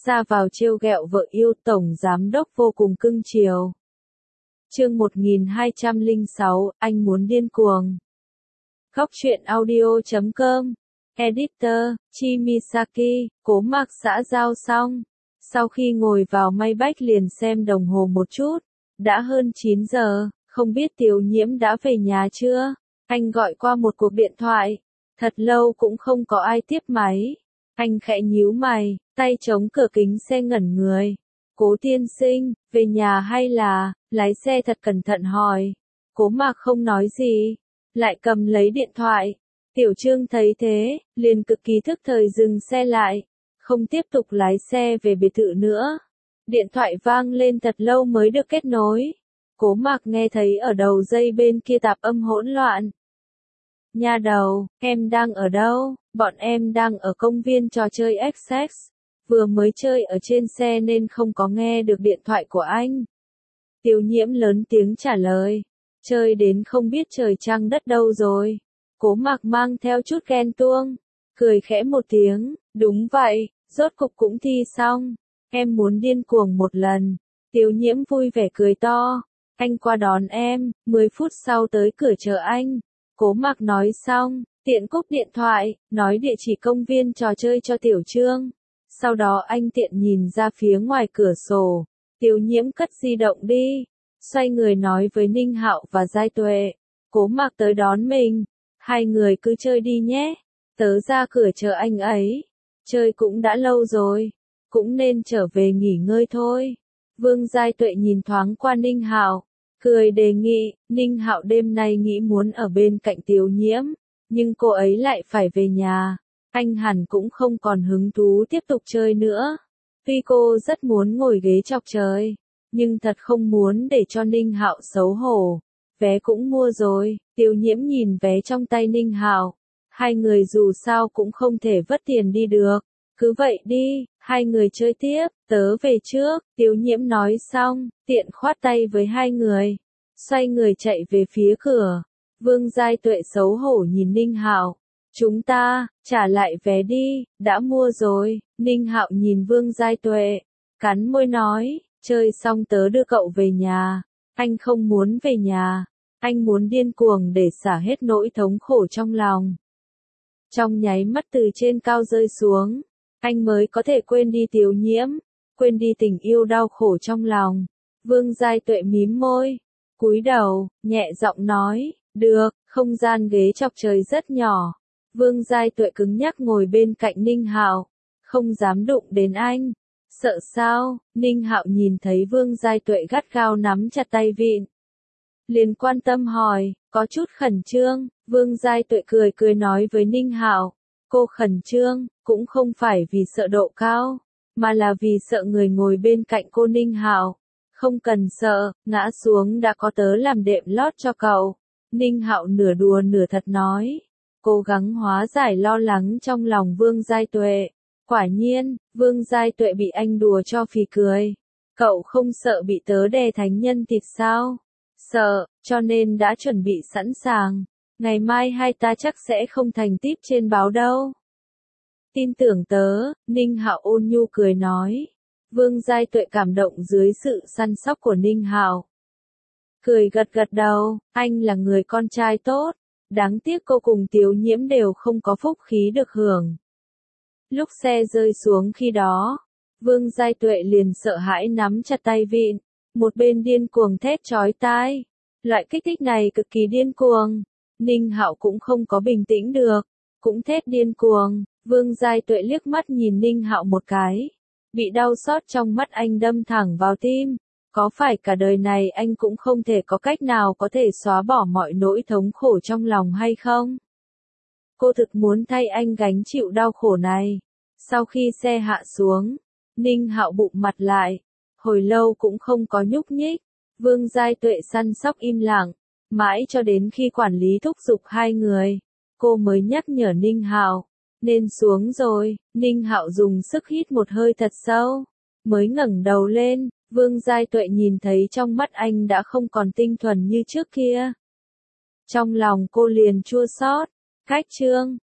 ra vào trêu ghẹo vợ yêu, tổng giám đốc vô cùng cưng chiều. Chương 1206, anh muốn điên cuồng. Góc truyện audio.com. Editor, Chimisaki. Cố Mạc xã giao xong. Sau khi ngồi vào Maybach liền xem đồng hồ một chút. Đã hơn 9 giờ, không biết Tiểu Nhiễm đã về nhà chưa? Anh gọi qua một cuộc điện thoại. Thật lâu cũng không có ai tiếp máy. Anh khẽ nhíu mày, tay chống cửa kính xe ngẩn người. Cố tiên sinh, về nhà hay là, lái xe thật cẩn thận hỏi. Cố Mạc không nói gì, lại cầm lấy điện thoại. Tiểu Trương thấy thế, liền cực kỳ thức thời dừng xe lại, không tiếp tục lái xe về biệt thự nữa. Điện thoại vang lên thật lâu mới được kết nối. Cố Mạc nghe thấy ở đầu dây bên kia tạp âm hỗn loạn. Nha đầu, em đang ở đâu? Bọn em đang ở công viên trò chơi XX. Vừa mới chơi ở trên xe nên không có nghe được điện thoại của anh. Tiểu Nhiễm lớn tiếng trả lời. Chơi đến không biết trời trăng đất đâu rồi. Cố Mạc mang theo chút ghen tuông. Cười khẽ một tiếng. Đúng vậy, rốt cục cũng thi xong. Em muốn điên cuồng một lần. Tiểu Nhiễm vui vẻ cười to. Anh qua đón em, 10 phút sau tới cửa chờ anh. Cố Mạc nói xong, tiện cúp điện thoại, nói địa chỉ công viên trò chơi cho Tiểu Trương. Sau đó anh tiện nhìn ra phía ngoài cửa sổ. Tiểu Nhiễm cất di động đi. Xoay người nói với Ninh Hạo và Giai Tuệ. Cố Mạc tới đón mình. Hai người cứ chơi đi nhé. Tớ ra cửa chờ anh ấy. Chơi cũng đã lâu rồi. Cũng nên trở về nghỉ ngơi thôi. Vương Giai Tuệ nhìn thoáng qua Ninh Hạo. Cười đề nghị, Ninh Hạo đêm nay nghĩ muốn ở bên cạnh Tiểu Nhiễm. Nhưng cô ấy lại phải về nhà. Anh hẳn cũng không còn hứng thú tiếp tục chơi nữa. Tuy cô rất muốn ngồi ghế chọc trời. Nhưng thật không muốn để cho Ninh Hạo xấu hổ. Vé cũng mua rồi. Tiểu Nhiễm nhìn vé trong tay Ninh Hạo. Hai người dù sao cũng không thể vất tiền đi được. Cứ vậy đi, hai người chơi tiếp, tớ về trước. Tiểu Nhiễm nói xong, tiện khoát tay với hai người. Xoay người chạy về phía cửa. Vương Giai Tuệ xấu hổ nhìn Ninh Hạo. Chúng ta, trả lại vé đi, đã mua rồi. Ninh Hạo nhìn Vương Giai Tuệ. Cắn môi nói, chơi xong tớ đưa cậu về nhà. Anh không muốn về nhà. Anh muốn điên cuồng để xả hết nỗi thống khổ trong lòng. Trong nháy mắt từ trên cao rơi xuống. Anh mới có thể quên đi Tiểu Nhiễm. Quên đi tình yêu đau khổ trong lòng. Vương Giai Tuệ mím môi. Cúi đầu, nhẹ giọng nói. Được, không gian ghế chọc trời rất nhỏ. Vương Giai Tuệ cứng nhắc ngồi bên cạnh Ninh Hạo. Không dám đụng đến anh. Sợ sao? Ninh Hạo nhìn thấy Vương Giai Tuệ gắt gao nắm chặt tay vịn. Liền quan tâm hỏi, có chút khẩn trương. Vương Giai Tuệ cười cười nói với Ninh Hạo. Cô khẩn trương, cũng không phải vì sợ độ cao, mà là vì sợ người ngồi bên cạnh cô. Ninh Hạo. Không cần sợ, ngã xuống đã có tớ làm đệm lót cho cậu. Ninh Hạo nửa đùa nửa thật nói. Cố gắng hóa giải lo lắng trong lòng Vương Giai Tuệ. Quả nhiên, Vương Giai Tuệ bị anh đùa cho phì cười. Cậu không sợ bị tớ đè thành nhân thịt sao? Sợ, cho nên đã chuẩn bị sẵn sàng. Ngày mai hai ta chắc sẽ không thành típ trên báo đâu. Tin tưởng tớ, Ninh Hạo ôn nhu cười nói. Vương Giai Tuệ cảm động dưới sự săn sóc của Ninh Hạo. Cười gật gật đầu, anh là người con trai tốt. Đáng tiếc cô cùng Tiểu Nhiễm đều không có phúc khí được hưởng. Lúc xe rơi xuống khi đó, Vương Giai Tuệ liền sợ hãi nắm chặt tay vịn. Một bên điên cuồng thét chói tai. Loại kích thích này cực kỳ điên cuồng. Ninh Hạo cũng không có bình tĩnh được. Cũng thét điên cuồng. Vương Giai Tuệ liếc mắt nhìn Ninh Hạo một cái. Bị đau xót trong mắt anh đâm thẳng vào tim. Có phải cả đời này anh cũng không thể có cách nào có thể xóa bỏ mọi nỗi thống khổ trong lòng hay không? Cô thực muốn thay anh gánh chịu đau khổ này. Sau khi xe hạ xuống, Ninh Hạo bụng mặt lại. Hồi lâu cũng không có nhúc nhích. Vương Giai Tuệ săn sóc im lặng. Mãi cho đến khi quản lý thúc giục hai người, cô mới nhắc nhở Ninh Hạo. Nên xuống rồi. Ninh Hạo dùng sức hít một hơi thật sâu. Mới ngẩng đầu lên, Vương Giai Tuệ nhìn thấy trong mắt anh đã không còn tinh thuần như trước kia. Trong lòng cô liền chua xót. Cách chương